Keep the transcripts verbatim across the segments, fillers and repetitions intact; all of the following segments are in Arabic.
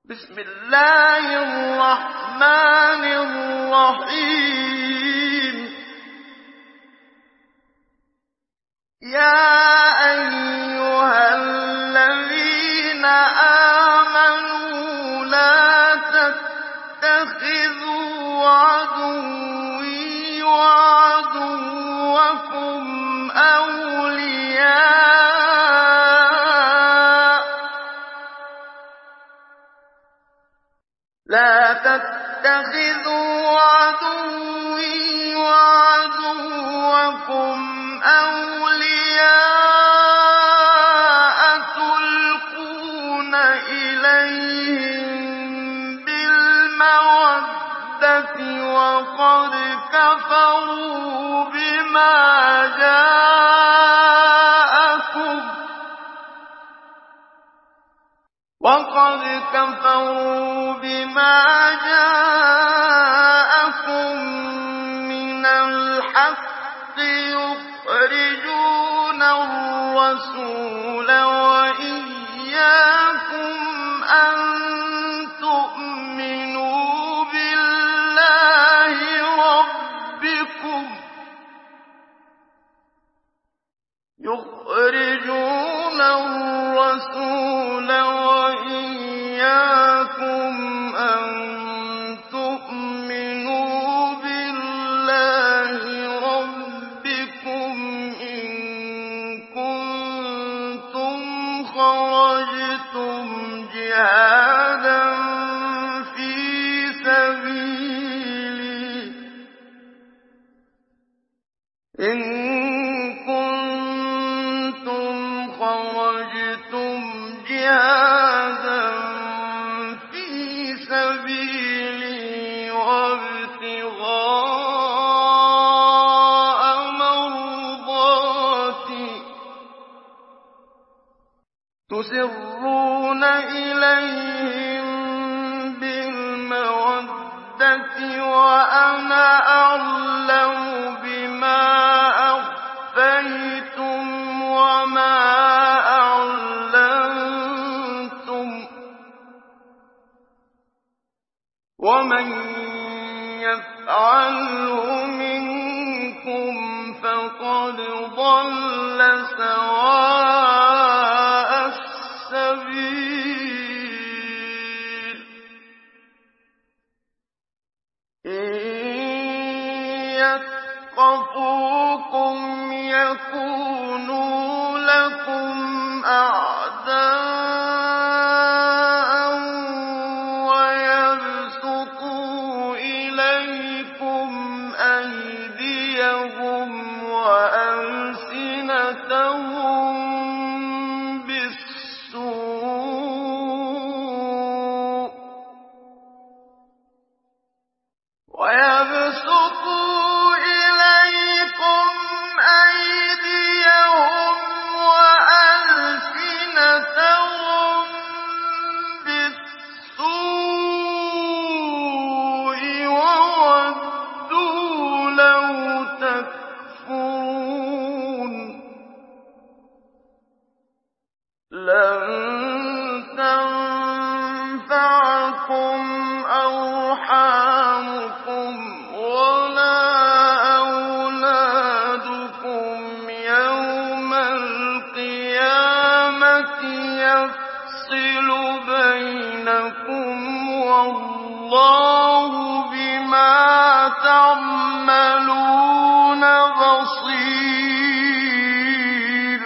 بسم الله الرحمن الرحيم يا أيها الذين آمنوا لا تتخذوا عدوي وعدوكم أولياء لا تتخذوا عدوي وعدوكم أولياء تلقون إليهم بالمودة وقد كفروا بما جاءكم وقد كفروا بما جاءكم من الحق يخرجون الرسول وإياكم أن تؤمنوا بالله ربكم يخرجون الرسول وإياكم أن تؤمنوا بالله ربكم إن كنتم خرجتم جهادا في سبيلي إن كنتم خرجتم جهادا في سبيلي وابتغاء مرضاتي تسرون إليهم بالمودة وأنا أعلم بما أخفيتم وما أعلنتم ومن يفعله منكم فقد ضل سواء السبيل إن يثقفوكم يكونوا لكم أعداء ويبسطوا إليكم أيديهم وألسنتهم بالسوء ويبسطوا إليكم أيديهم وألسنتهم بالسوء وودوا لو تكفرون لن تنفعكم أرحامكم ولا أولادكم يوم القيامة يفصل بينكم والله بما تعملون بصير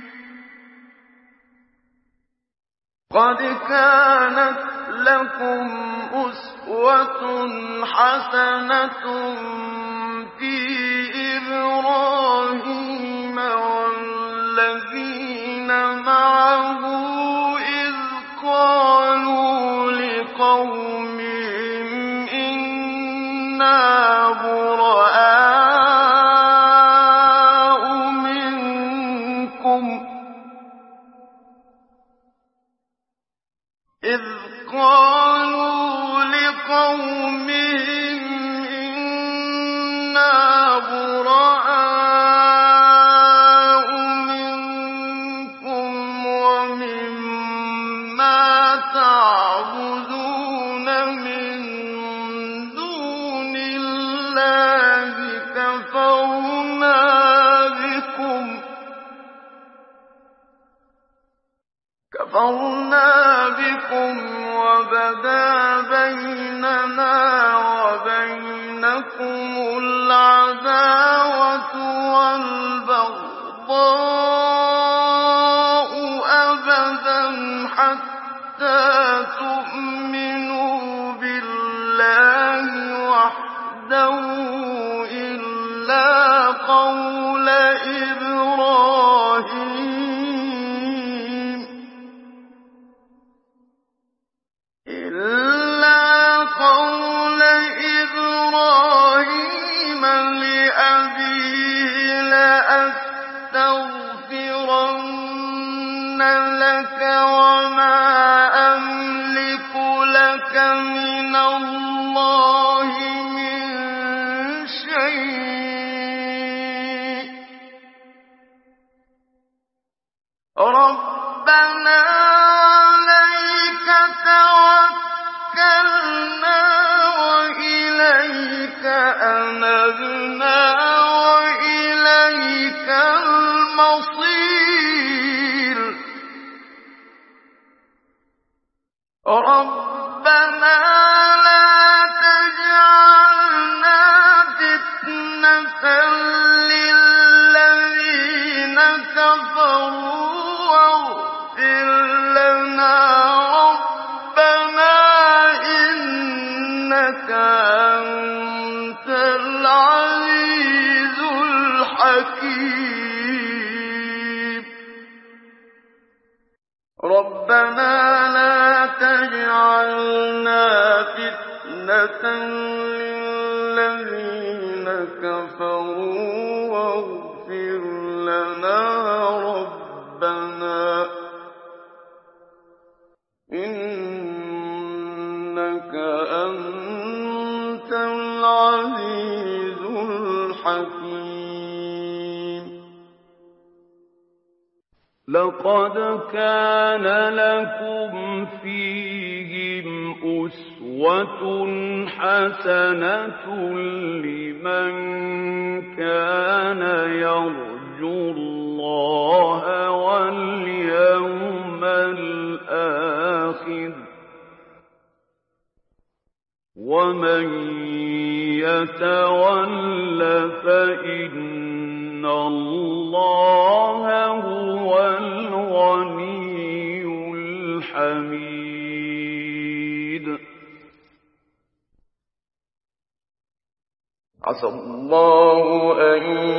قد كانت لكم أسوة حسنة في إبراهيم والذين معه إذ قالوا لقومهم إنا براء منكم إذ قالوا لقومهم إنا براء منكم ومما تعبدون كفرنا بكم وبدا بيننا وبينكم العداوة والبغضاء أبدا حتى تؤمنوا بالله وحده إلا قول إبراهيم إلا قول إبراهيم لأبيه لأستغفرن لك وما أملك لك من الله من شيء ربنا عليك توكلنا وإليك أنبنا وإليك المصير ربنا لا تجعلنا فتنة للذين كفروا واغفر لنا ربنا إنك أنت العزيز الحكيم ربنا لا تجعلنا فتنة للذين كفروا واغفر لنا ربنا إنك أنت العزيز الحكيم لقد كان لكم فيهم أسوة حسنة لمن كان يرجو الله واليوم الآخر ومن يتول فإن الله هو الغني الحميد عسى الله أن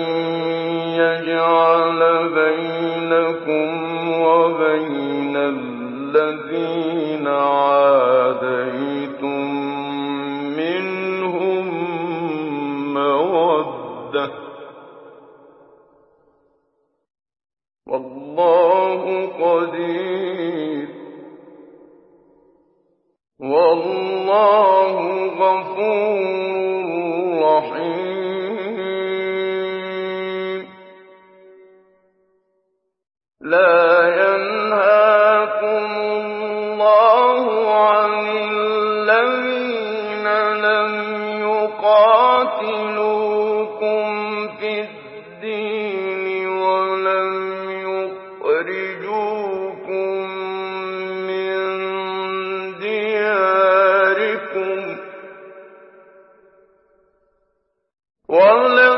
يجعل بينكم وبين الذين عاديتم منهم مودة والله قدير والله غفور رحيم لا ينهاكم الله عن الذين لم يقاتلوكم في الدين ولم يخرجوكم من دياركم ولم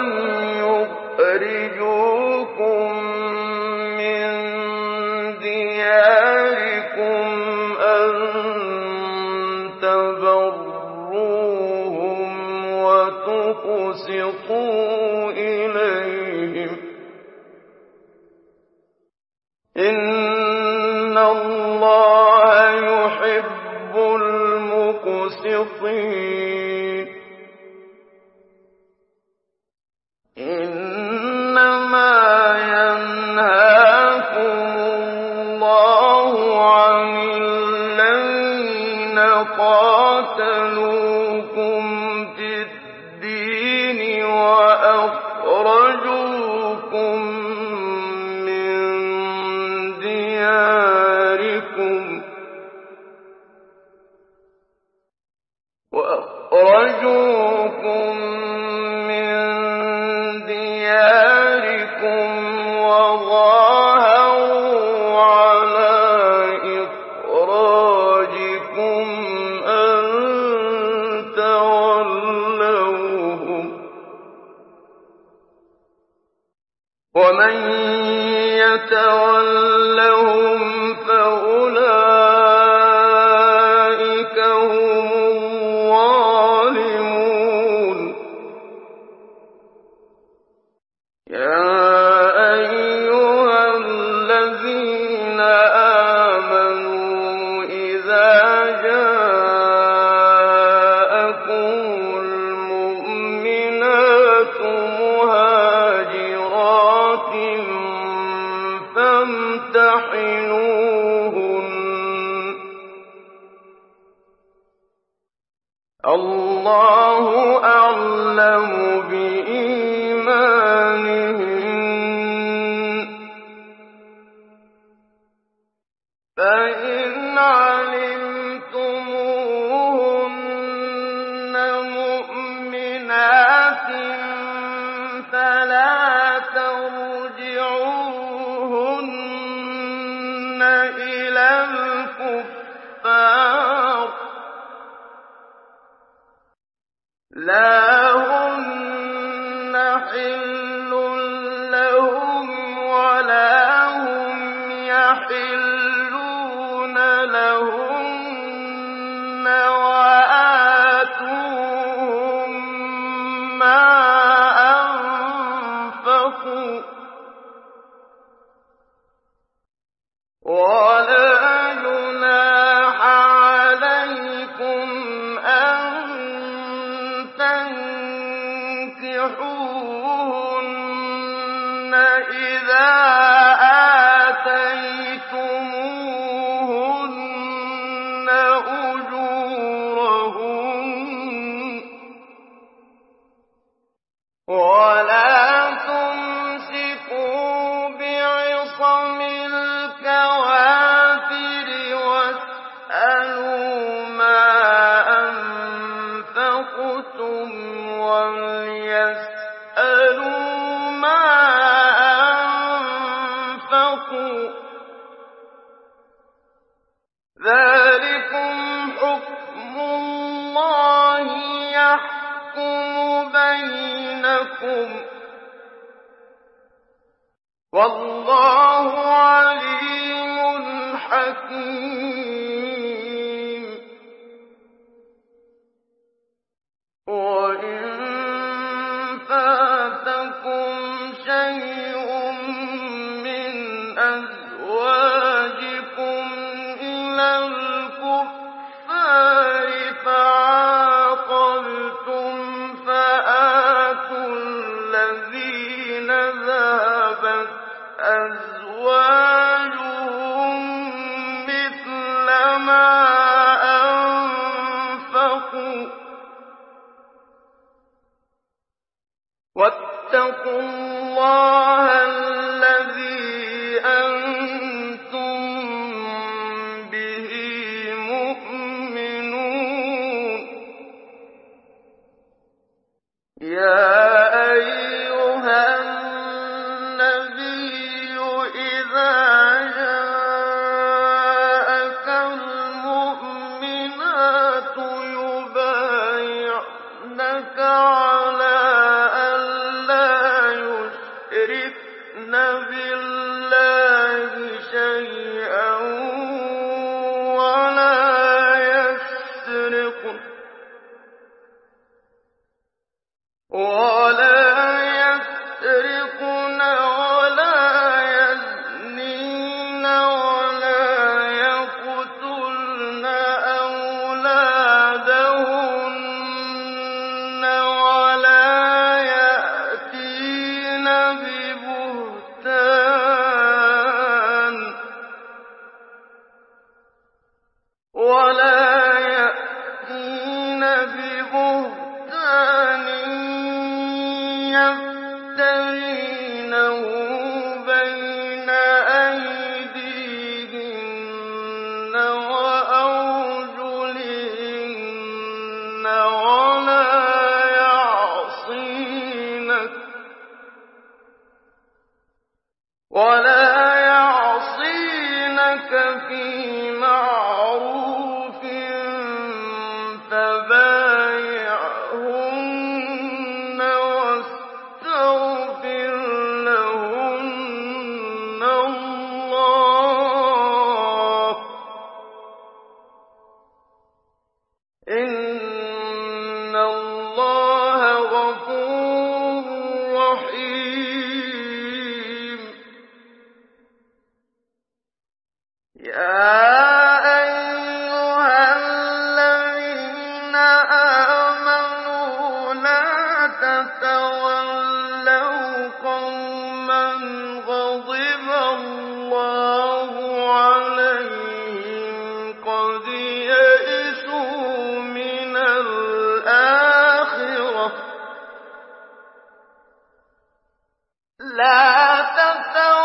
يخرجوكم من دياركم أن تبروهم وتقسطوا إليهم إن الله يحب المقسطين إنما ينهاكم الله عن الذين قاتلوكم في الدين وأخرجوكم من دياركم وأخرجوكم من دياركم وظاهروا على لهم فأولئك هم الظالمون يا أيها الذين آمنوا إذا جاءكم المؤمنات مهاجرات فامتحنوهن الله أعلم بإيمانهن فإن علمتموهن مؤمنات فلا ترجعوهن إلى الكفار لا هن حل لهم ولا هم يحلون لهن وآتوهم ما أنفقوا ولا جناح عليكم أن تنكحوهن إذا آتيتموهن أجورهن ولا تمسكوا بعصم الكوافر واسألوا ما أنفقتم وليسألوا ما أنفقوا ذلكم حكم الله يحكم بينكم والله عليم حكيم وإن فاتكم شيء من أزواجكم إلى الكفار فعاقبتم فآتوا الذين ذهبت أزواجهم مثل ما أنفقوا واتقوا الله الذي أنتم به مؤمنون يا أيها النبي إذا جاءك المؤمنات يبايعنك على يشركن بالله شيئا ولا يسرقن ولا يسرقن ولا يزنين ولا يقتلن أولادهن ولا يأتين ببهتان ولا يأتين ببهتان يفترينه بين أيديهن وأرجلهن ولا يعصينك ولا يعصينك في معروف فبايعهن واستغفر لهن الله إِنَّ اللَّهَ غَفُورٌ رَّحِيمٌ يَا أَيُّهَا الَّذِينَ آمَنُوا لَا تَتَوَلَّوْا قَوْمًا غَضِبَ اللَّهُ عَلَيْهِمْ قَدْ يَئِسُوا مِنَ الْآخِرَةِ ۖ لَا تَتَوَلَّوْا